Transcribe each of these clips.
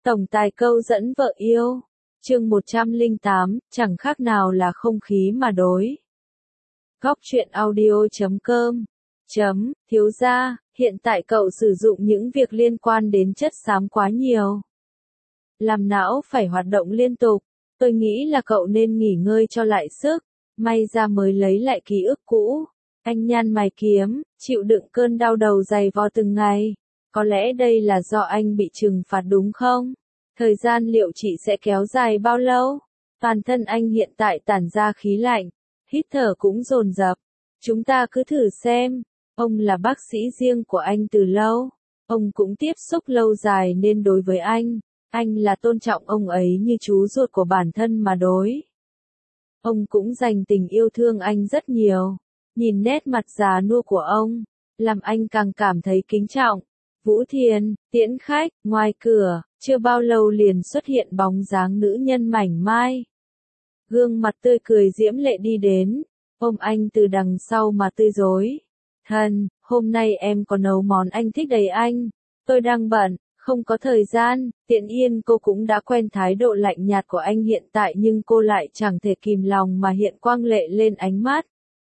Tổng tài câu dẫn vợ yêu. Chương 108, chẳng khác nào là không khí mà đối. Góc truyện audio.com. Thiếu gia, hiện tại cậu sử dụng những việc liên quan đến chất xám quá nhiều. Làm não phải hoạt động liên tục, tôi nghĩ là cậu nên nghỉ ngơi cho lại sức, may ra mới lấy lại ký ức cũ. Anh nhăn mày kiếm, chịu đựng cơn đau đầu dày vò từng ngày. Có lẽ đây là do anh bị trừng phạt đúng không? Thời gian liệu trị sẽ kéo dài bao lâu? Toàn thân anh hiện tại tản ra khí lạnh, hít thở cũng dồn dập. Chúng ta cứ thử xem. Ông là bác sĩ riêng của anh từ lâu. Ông cũng tiếp xúc lâu dài nên đối với anh là tôn trọng ông ấy như chú ruột của bản thân mà đối. Ông cũng dành tình yêu thương anh rất nhiều. Nhìn nét mặt già nua của ông, làm anh càng cảm thấy kính trọng. Vũ Thiền, tiễn khách, ngoài cửa, chưa bao lâu liền xuất hiện bóng dáng nữ nhân mảnh mai. Gương mặt tươi cười diễm lệ đi đến, ôm anh từ đằng sau mà tươi rói. Thần, hôm nay em có nấu món anh thích đấy anh. Tôi đang bận, không có thời gian. Tiện Yên cô cũng đã quen thái độ lạnh nhạt của anh hiện tại nhưng cô lại chẳng thể kìm lòng mà hiện quang lệ lên ánh mắt.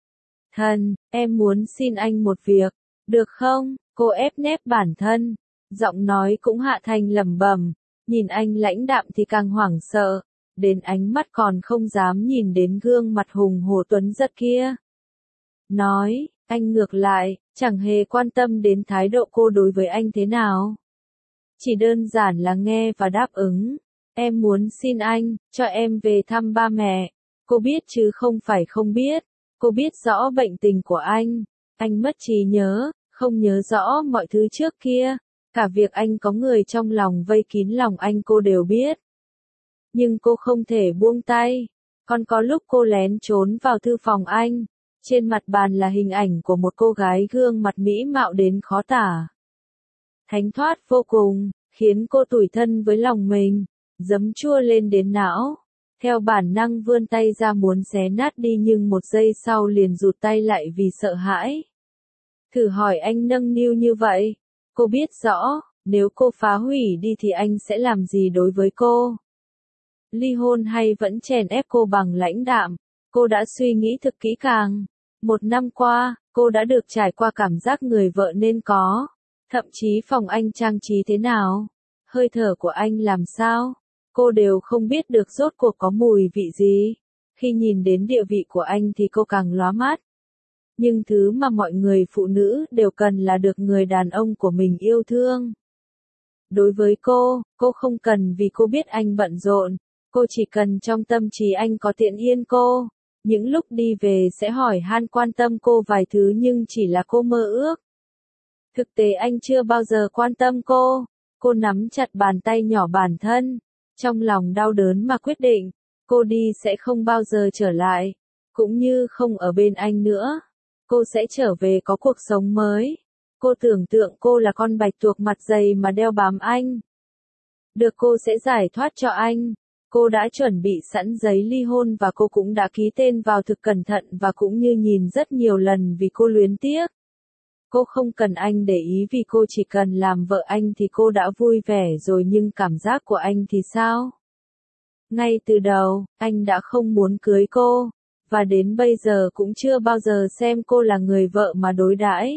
Thần, em muốn xin anh một việc, được không? Cô ép nép bản thân, giọng nói cũng hạ thành lẩm bẩm, nhìn anh lãnh đạm thì càng hoảng sợ, đến ánh mắt còn không dám nhìn đến gương mặt hùng hổ tuấn giật kia. Nói, anh ngược lại, chẳng hề quan tâm đến thái độ cô đối với anh thế nào. Chỉ đơn giản là nghe và đáp ứng. Em muốn xin anh, cho em về thăm ba mẹ. Cô biết chứ không phải không biết. Cô biết rõ bệnh tình của anh mất trí nhớ, không nhớ rõ mọi thứ trước kia, cả việc anh có người trong lòng vây kín lòng anh cô đều biết. Nhưng cô không thể buông tay, còn có lúc cô lén trốn vào thư phòng anh, trên mặt bàn là hình ảnh của một cô gái gương mặt mỹ mạo đến khó tả. Thánh thoát vô cùng, khiến cô tủi thân với lòng mình, giấm chua lên đến não. Theo bản năng vươn tay ra muốn xé nát đi nhưng một giây sau liền rụt tay lại vì sợ hãi. Thử hỏi anh nâng niu như vậy, cô biết rõ, nếu cô phá hủy đi thì anh sẽ làm gì đối với cô? Ly hôn hay vẫn chèn ép cô bằng lãnh đạm? Cô đã suy nghĩ thực kỹ càng. 1 năm qua, cô đã được trải qua cảm giác người vợ nên có. Thậm chí phòng anh trang trí thế nào, hơi thở của anh làm sao, cô đều không biết được rốt cuộc có mùi vị gì. Khi nhìn đến địa vị của anh thì cô càng lóa mắt. Nhưng thứ mà mọi người phụ nữ đều cần là được người đàn ông của mình yêu thương. Đối với cô không cần vì cô biết anh bận rộn, cô chỉ cần trong tâm trí anh có Tiện Yên cô. Những lúc đi về sẽ hỏi han quan tâm cô vài thứ nhưng chỉ là cô mơ ước. Thực tế anh chưa bao giờ quan tâm cô nắm chặt bàn tay nhỏ bản thân, trong lòng đau đớn mà quyết định, cô đi sẽ không bao giờ trở lại, cũng như không ở bên anh nữa. Cô sẽ trở về có cuộc sống mới. Cô tưởng tượng cô là con bạch tuộc mặt dày mà đeo bám anh. Được cô sẽ giải thoát cho anh. Cô đã chuẩn bị sẵn giấy ly hôn và cô cũng đã ký tên vào thực cẩn thận và cũng như nhìn rất nhiều lần vì cô luyến tiếc. Cô không cần anh để ý vì cô chỉ cần làm vợ anh thì cô đã vui vẻ rồi nhưng cảm giác của anh thì sao? Ngay từ đầu, anh đã không muốn cưới cô, và đến bây giờ cũng chưa bao giờ xem cô là người vợ mà đối đãi.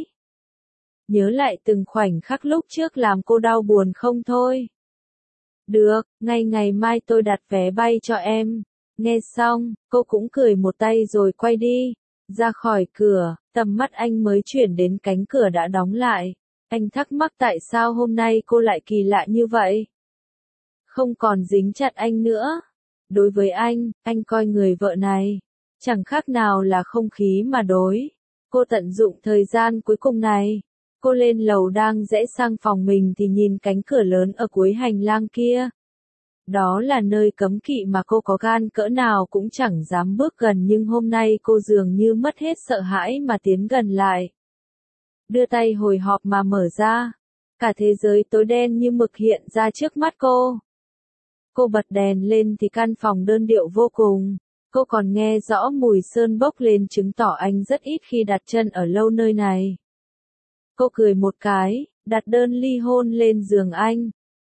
Nhớ lại từng khoảnh khắc lúc trước làm cô đau buồn không thôi. Được, ngày mai tôi đặt vé bay cho em. Nghe xong, cô cũng cười một tay rồi quay đi. Ra khỏi cửa, tầm mắt anh mới chuyển đến cánh cửa đã đóng lại. Anh thắc mắc tại sao hôm nay cô lại kỳ lạ như vậy. Không còn dính chặt anh nữa. Đối với anh coi người vợ này chẳng khác nào là không khí mà đối. Cô tận dụng thời gian cuối cùng này. Cô lên lầu đang rẽ sang phòng mình thì nhìn cánh cửa lớn ở cuối hành lang kia. Đó là nơi cấm kỵ mà cô có gan cỡ nào cũng chẳng dám bước gần nhưng hôm nay cô dường như mất hết sợ hãi mà tiến gần lại. Đưa tay hồi hộp mà mở ra. Cả thế giới tối đen như mực hiện ra trước mắt cô. Cô bật đèn lên thì căn phòng đơn điệu vô cùng. Cô còn nghe rõ mùi sơn bốc lên chứng tỏ anh rất ít khi đặt chân ở lâu nơi này. Cô cười một cái, đặt đơn ly hôn lên giường anh.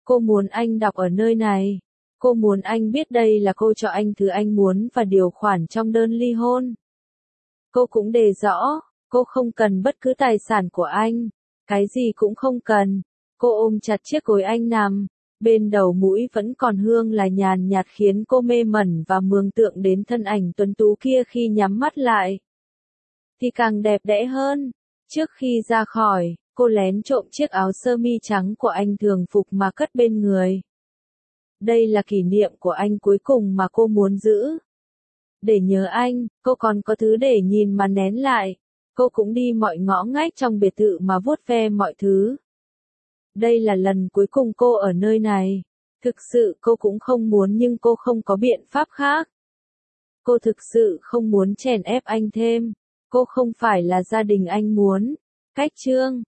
Cô muốn anh đọc ở nơi này. Cô muốn anh biết đây là cô cho anh thứ anh muốn và điều khoản trong đơn ly hôn. Cô cũng đề rõ, cô không cần bất cứ tài sản của anh. Cái gì cũng không cần. Cô ôm chặt chiếc gối anh nằm. Bên đầu mũi vẫn còn hương là nhàn nhạt khiến cô mê mẩn và mường tượng đến thân ảnh tuấn tú kia khi nhắm mắt lại. Thì càng đẹp đẽ hơn. Trước khi ra khỏi, cô lén trộm chiếc áo sơ mi trắng của anh thường phục mà cất bên người. Đây là kỷ niệm của anh cuối cùng mà cô muốn giữ. Để nhớ anh, cô còn có thứ để nhìn mà nén lại. Cô cũng đi mọi ngõ ngách trong biệt thự mà vuốt ve mọi thứ. Đây là lần cuối cùng cô ở nơi này. Thực sự cô cũng không muốn nhưng cô không có biện pháp khác. Cô thực sự không muốn chèn ép anh thêm. Cô không phải là gia đình anh muốn. Cách chương